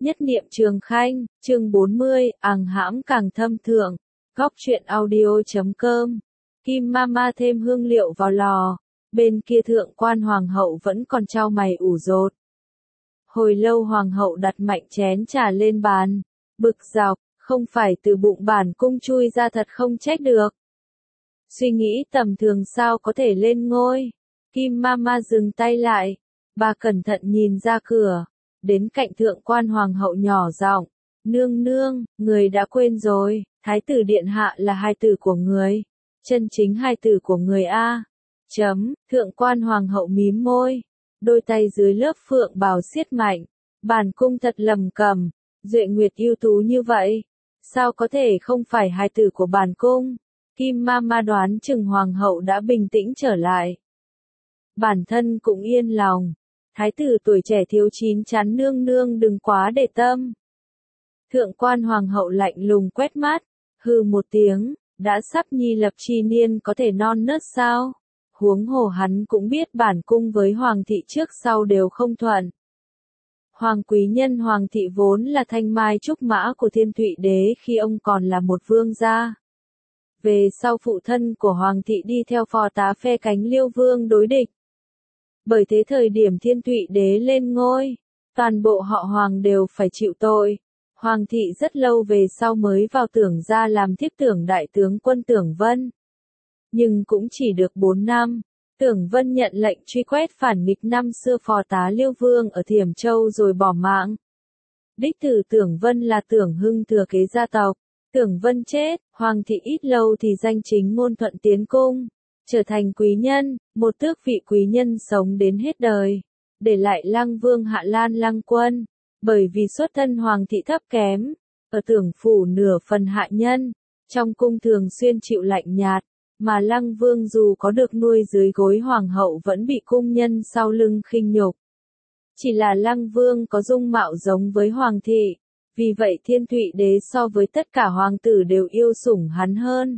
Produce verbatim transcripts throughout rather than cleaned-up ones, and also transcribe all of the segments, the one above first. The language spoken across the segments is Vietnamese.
Nhất niệm Trường Khanh, chương bốn mươi, ằng hãm càng thâm thượng. Góc truyện audio chấm com. Kim Mama thêm hương liệu vào lò. Bên kia thượng quan hoàng hậu vẫn còn trao mày ủ rột. Hồi lâu hoàng hậu đặt mạnh chén trà lên bàn. Bực dọc, không phải từ bụng bản cung chui ra thật không trách được. Suy nghĩ tầm thường sao có thể lên ngôi. Kim Mama dừng tay lại. Bà cẩn thận nhìn ra cửa. Đến cạnh thượng quan hoàng hậu nhỏ giọng, nương nương, người đã quên rồi, thái tử điện hạ là hài tử của người, chân chính hài tử của người a. Chấm, thượng quan hoàng hậu mím môi, đôi tay dưới lớp phượng bào siết mạnh, bản cung thật lầm cầm, Duệ Nguyệt ưu tú như vậy, sao có thể không phải hài tử của bản cung? Kim Mama đoán chừng hoàng hậu đã bình tĩnh trở lại. Bản thân cũng yên lòng. Thái tử tuổi trẻ thiếu chín chắn nương nương đừng quá để tâm. Thượng quan hoàng hậu lạnh lùng quét mắt, hừ một tiếng, đã sắp nhi lập chi niên có thể non nớt sao? Huống hồ hắn cũng biết bản cung với hoàng thị trước sau đều không thuận. Hoàng quý nhân hoàng thị vốn là thanh mai trúc mã của Thiên Thụy đế khi ông còn là một vương gia. Về sau phụ thân của hoàng thị đi theo phò tá phe cánh Liêu vương đối địch. Bởi thế thời điểm Thiên Thụy đế lên ngôi, toàn bộ họ hoàng đều phải chịu tội. Hoàng thị rất lâu về sau mới vào Tưởng gia làm thiếp Tưởng đại tướng quân Tưởng Vân. Nhưng cũng chỉ được bốn năm, Tưởng Vân nhận lệnh truy quét phản nghịch năm xưa phò tá Liêu vương ở Thiểm Châu rồi bỏ mạng. Đích tử Tưởng Vân là Tưởng Hưng thừa kế gia tộc. Tưởng Vân chết, hoàng thị ít lâu thì danh chính ngôn thuận tiến cung. Trở thành quý nhân, một tước vị quý nhân sống đến hết đời, để lại Lăng Vương Hạ Lan Lăng Quân, bởi vì xuất thân hoàng thị thấp kém, ở Tưởng phủ nửa phần hạ nhân, trong cung thường xuyên chịu lạnh nhạt, mà Lăng Vương dù có được nuôi dưới gối hoàng hậu vẫn bị cung nhân sau lưng khinh nhục. Chỉ là Lăng Vương có dung mạo giống với hoàng thị, vì vậy Thiên Thụy đế so với tất cả hoàng tử đều yêu sủng hắn hơn.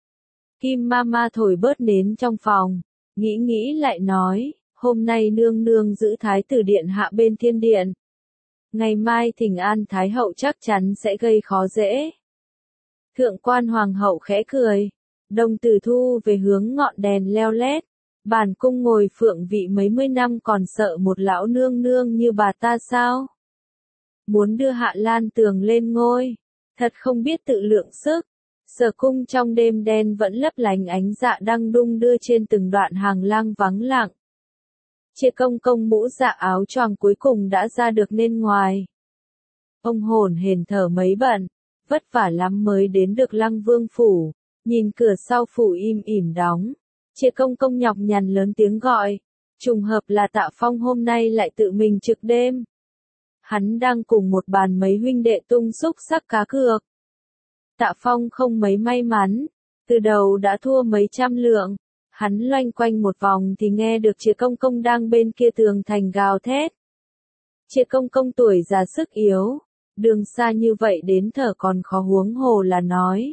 Kim Mama thổi bớt nến trong phòng, nghĩ nghĩ lại nói, hôm nay nương nương giữ thái tử điện hạ bên thiên điện. Ngày mai thỉnh an thái hậu chắc chắn sẽ gây khó dễ. Thượng quan hoàng hậu khẽ cười, đồng tử thu về hướng ngọn đèn leo lét. Bản cung ngồi phượng vị mấy mươi năm còn sợ một lão nương nương như bà ta sao? Muốn đưa Hạ Lan Tường lên ngôi, thật không biết tự lượng sức. Sở cung trong đêm đen vẫn lấp lánh ánh dạ đăng đung đưa trên từng đoạn hàng lang vắng lặng. Chia công công mũ dạ áo choàng cuối cùng đã ra được nên ngoài. Ông hồn hển thở mấy bận, vất vả lắm mới đến được Lăng Vương phủ, nhìn cửa sau phủ im ỉm đóng. Chia công công nhọc nhằn lớn tiếng gọi, trùng hợp là Tạ Phong hôm nay lại tự mình trực đêm. Hắn đang cùng một bàn mấy huynh đệ tung xúc sắc cá cược. Tạ Phong không mấy may mắn, từ đầu đã thua mấy trăm lượng, hắn loanh quanh một vòng thì nghe được Chia công công đang bên kia tường thành gào thét. Chia công công tuổi già sức yếu, đường xa như vậy đến thở còn khó huống hồ là nói.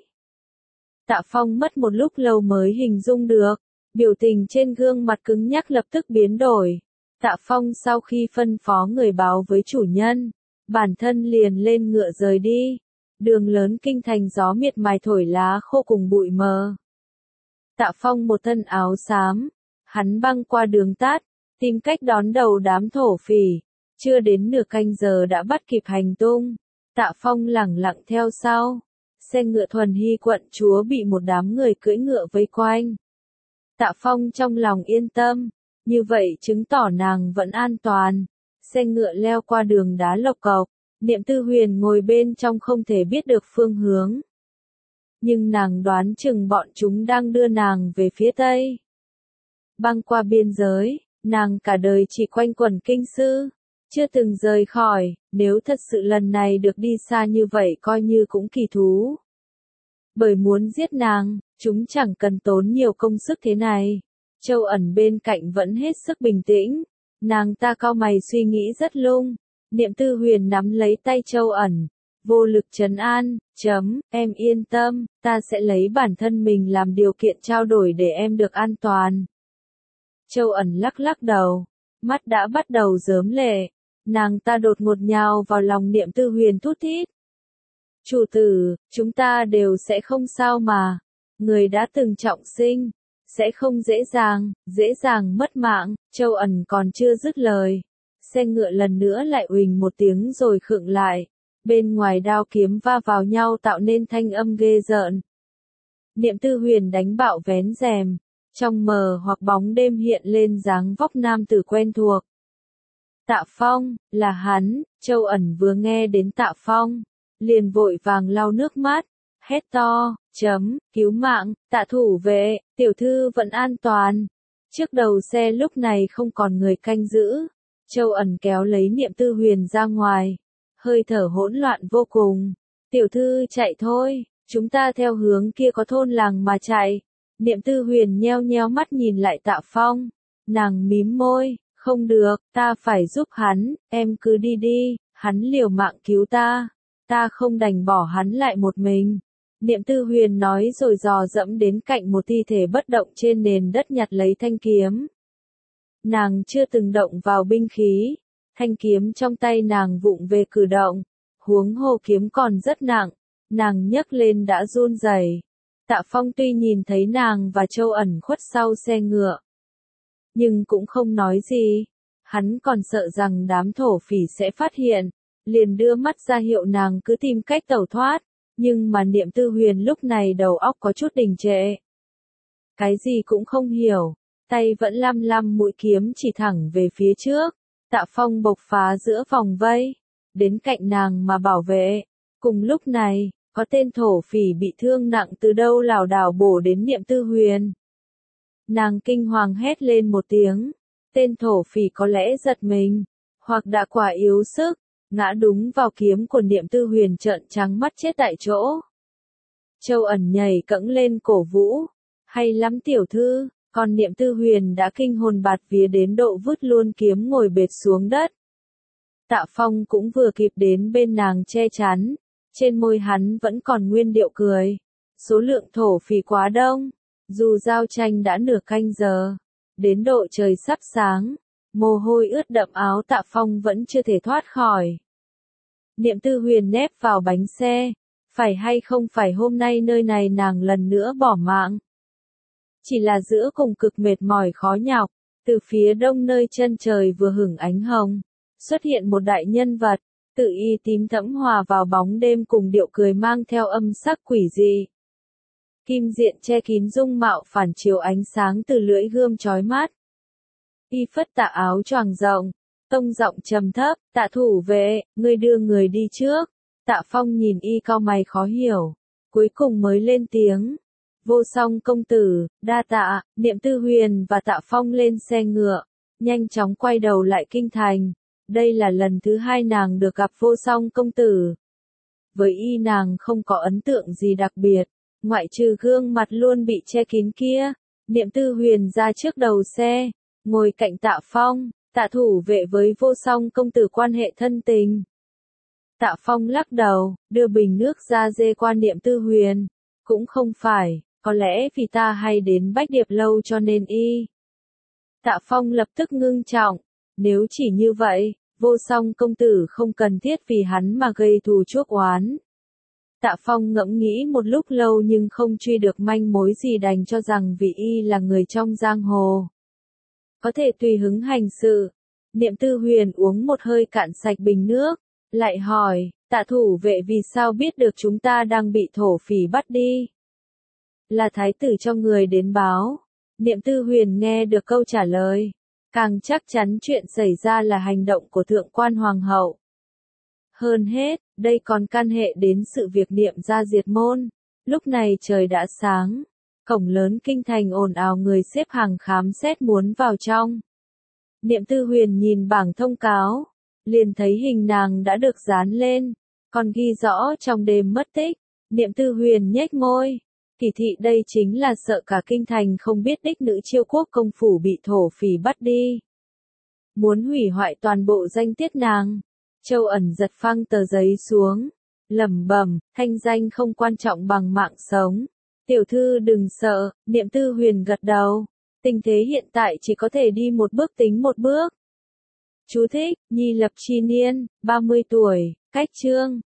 Tạ Phong mất một lúc lâu mới hình dung được, biểu tình trên gương mặt cứng nhắc lập tức biến đổi. Tạ Phong sau khi phân phó người báo với chủ nhân, bản thân liền lên ngựa rời đi. Đường lớn kinh thành gió miệt mài thổi lá khô cùng bụi mờ. Tạ Phong một thân áo xám, hắn băng qua đường tát, tìm cách đón đầu đám thổ phỉ, chưa đến nửa canh giờ đã bắt kịp hành tung. Tạ Phong lẳng lặng theo sau, xe ngựa thuần hy quận chúa bị một đám người cưỡi ngựa vây quanh. Tạ Phong trong lòng yên tâm, như vậy chứng tỏ nàng vẫn an toàn. Xe ngựa leo qua đường đá lộc cộc. Niệm Tư Huyền ngồi bên trong không thể biết được phương hướng. Nhưng nàng đoán chừng bọn chúng đang đưa nàng về phía Tây. Băng qua biên giới, nàng cả đời chỉ quanh quẩn kinh sư, chưa từng rời khỏi, nếu thật sự lần này được đi xa như vậy coi như cũng kỳ thú. Bởi muốn giết nàng, chúng chẳng cần tốn nhiều công sức thế này. Châu Ẩn bên cạnh vẫn hết sức bình tĩnh, nàng ta cau mày suy nghĩ rất lung. Niệm Tư Huyền nắm lấy tay Châu Ẩn, vô lực trấn an, chấm, em yên tâm, ta sẽ lấy bản thân mình làm điều kiện trao đổi để em được an toàn. Châu Ẩn lắc lắc đầu, mắt đã bắt đầu rớm lệ, Nàng ta đột ngột nhào vào lòng Niệm Tư Huyền thút thít. Chủ tử, chúng ta đều sẽ không sao mà. Người đã từng trọng sinh, sẽ không dễ dàng, dễ dàng mất mạng. Châu Ẩn còn chưa dứt lời. Xe ngựa lần nữa lại uỳnh một tiếng rồi khựng lại. Bên ngoài đao kiếm va vào nhau tạo nên thanh âm ghê rợn. Niệm Tư Huyền đánh bạo vén rèm. Trong mờ hoặc bóng đêm hiện lên dáng vóc nam tử quen thuộc. Tạ Phong, là hắn. Châu Ẩn vừa nghe đến Tạ Phong, liền vội vàng lau nước mắt, hét to, chấm, cứu mạng, Tạ thủ vệ, tiểu thư vẫn an toàn. Trước đầu xe lúc này không còn người canh giữ. Châu Ẩn kéo lấy Niệm Tư Huyền ra ngoài, hơi thở hỗn loạn vô cùng. Tiểu thư chạy thôi, chúng ta theo hướng kia có thôn làng mà chạy. Niệm Tư Huyền nheo nheo mắt nhìn lại Tạ Phong, nàng mím môi, không được, ta phải giúp hắn, em cứ đi đi, hắn liều mạng cứu ta, ta không đành bỏ hắn lại một mình. Niệm Tư Huyền nói rồi dò dẫm đến cạnh một thi thể bất động trên nền đất nhặt lấy thanh kiếm. Nàng chưa từng động vào binh khí, thanh kiếm trong tay nàng vụng về cử động, huống hồ kiếm còn rất nặng, nàng nhấc lên đã run rẩy. Tạ Phong tuy nhìn thấy nàng và Châu Ẩn khuất sau xe ngựa, nhưng cũng không nói gì, hắn còn sợ rằng đám thổ phỉ sẽ phát hiện, liền đưa mắt ra hiệu nàng cứ tìm cách tẩu thoát, nhưng mà Niệm Tư Huyền lúc này đầu óc có chút đình trệ. Cái gì cũng không hiểu, tay vẫn lăm lăm mũi kiếm chỉ thẳng về phía trước. Tạ Phong bộc phá giữa vòng vây, đến cạnh nàng mà bảo vệ. Cùng lúc này, có tên thổ phỉ bị thương nặng từ đâu lảo đảo bổ đến Niệm Tư Huyền. Nàng kinh hoàng hét lên một tiếng, tên thổ phỉ có lẽ giật mình, hoặc đã quá yếu sức, ngã đúng vào kiếm của Niệm Tư Huyền trợn trắng mắt chết tại chỗ. Châu Ẩn nhảy cẫng lên cổ vũ, hay lắm tiểu thư, còn Niệm Tư Huyền đã kinh hồn bạt vía đến độ vứt luôn kiếm ngồi bệt xuống đất. Tạ Phong cũng vừa kịp đến bên nàng che chắn, trên môi hắn vẫn còn nguyên điệu cười. Số lượng thổ phỉ quá đông, dù giao tranh đã nửa canh giờ, đến độ trời sắp sáng, mồ hôi ướt đậm áo Tạ Phong vẫn chưa thể thoát khỏi. Niệm Tư Huyền nép vào bánh xe, phải hay không phải hôm nay nơi này nàng lần nữa bỏ mạng. Chỉ là giữa cùng cực mệt mỏi khó nhọc, từ phía đông nơi chân trời vừa hửng ánh hồng, xuất hiện một đại nhân vật, tự y tím thẫm hòa vào bóng đêm cùng điệu cười mang theo âm sắc quỷ dị. Kim diện che kín dung mạo phản chiếu ánh sáng từ lưỡi gươm chói mắt. Y phất tà áo choàng rộng, tông giọng trầm thấp, Tạ thủ vệ, ngươi đưa người đi trước. Tạ Phong nhìn y cau mày khó hiểu, cuối cùng mới lên tiếng. Vô Song công tử, đa tạ. Niệm Tư Huyền và Tạ Phong lên xe ngựa, nhanh chóng quay đầu lại kinh thành. Đây là lần thứ hai nàng được gặp Vô Song công tử. Với y nàng không có ấn tượng gì đặc biệt, ngoại trừ gương mặt luôn bị che kín kia. Niệm Tư Huyền ra trước đầu xe, ngồi cạnh Tạ Phong. Tạ thủ vệ với Vô Song công tử quan hệ thân tình. Tạ Phong lắc đầu, đưa bình nước ra dê qua Niệm Tư Huyền. Cũng không phải, có lẽ vì ta hay đến Bách Điệp lâu cho nên y. Tạ Phong lập tức ngưng trọng, nếu chỉ như vậy, Vô Song công tử không cần thiết vì hắn mà gây thù chuốc oán. Tạ Phong ngẫm nghĩ một lúc lâu nhưng không truy được manh mối gì, đành cho rằng vì y là người trong giang hồ, có thể tùy hứng hành sự. Niệm Tư Huyền uống một hơi cạn sạch bình nước, lại hỏi, Tạ thủ vệ vì sao biết được chúng ta đang bị thổ phỉ bắt đi? Là thái tử cho người đến báo. Niệm Tư Huyền nghe được câu trả lời, càng chắc chắn chuyện xảy ra là hành động của thượng quan hoàng hậu. Hơn hết, đây còn can hệ đến sự việc Niệm gia diệt môn. Lúc này trời đã sáng, cổng lớn kinh thành ồn ào người xếp hàng khám xét muốn vào trong. Niệm Tư Huyền nhìn bảng thông cáo, liền thấy hình nàng đã được dán lên, còn ghi rõ trong đêm mất tích. Niệm Tư Huyền nhếch môi, kỳ thị đây chính là sợ cả kinh thành không biết đích nữ Chiêu Quốc công phủ bị thổ phỉ bắt đi, muốn hủy hoại toàn bộ danh tiết nàng. Châu Ẩn giật phăng tờ giấy xuống, lẩm bẩm, thanh danh không quan trọng bằng mạng sống. Tiểu thư đừng sợ. Niệm Tư Huyền gật đầu, tình thế hiện tại chỉ có thể đi một bước tính một bước. Chú thích, Nhi Lập Chi Niên, ba mươi tuổi, cách chương.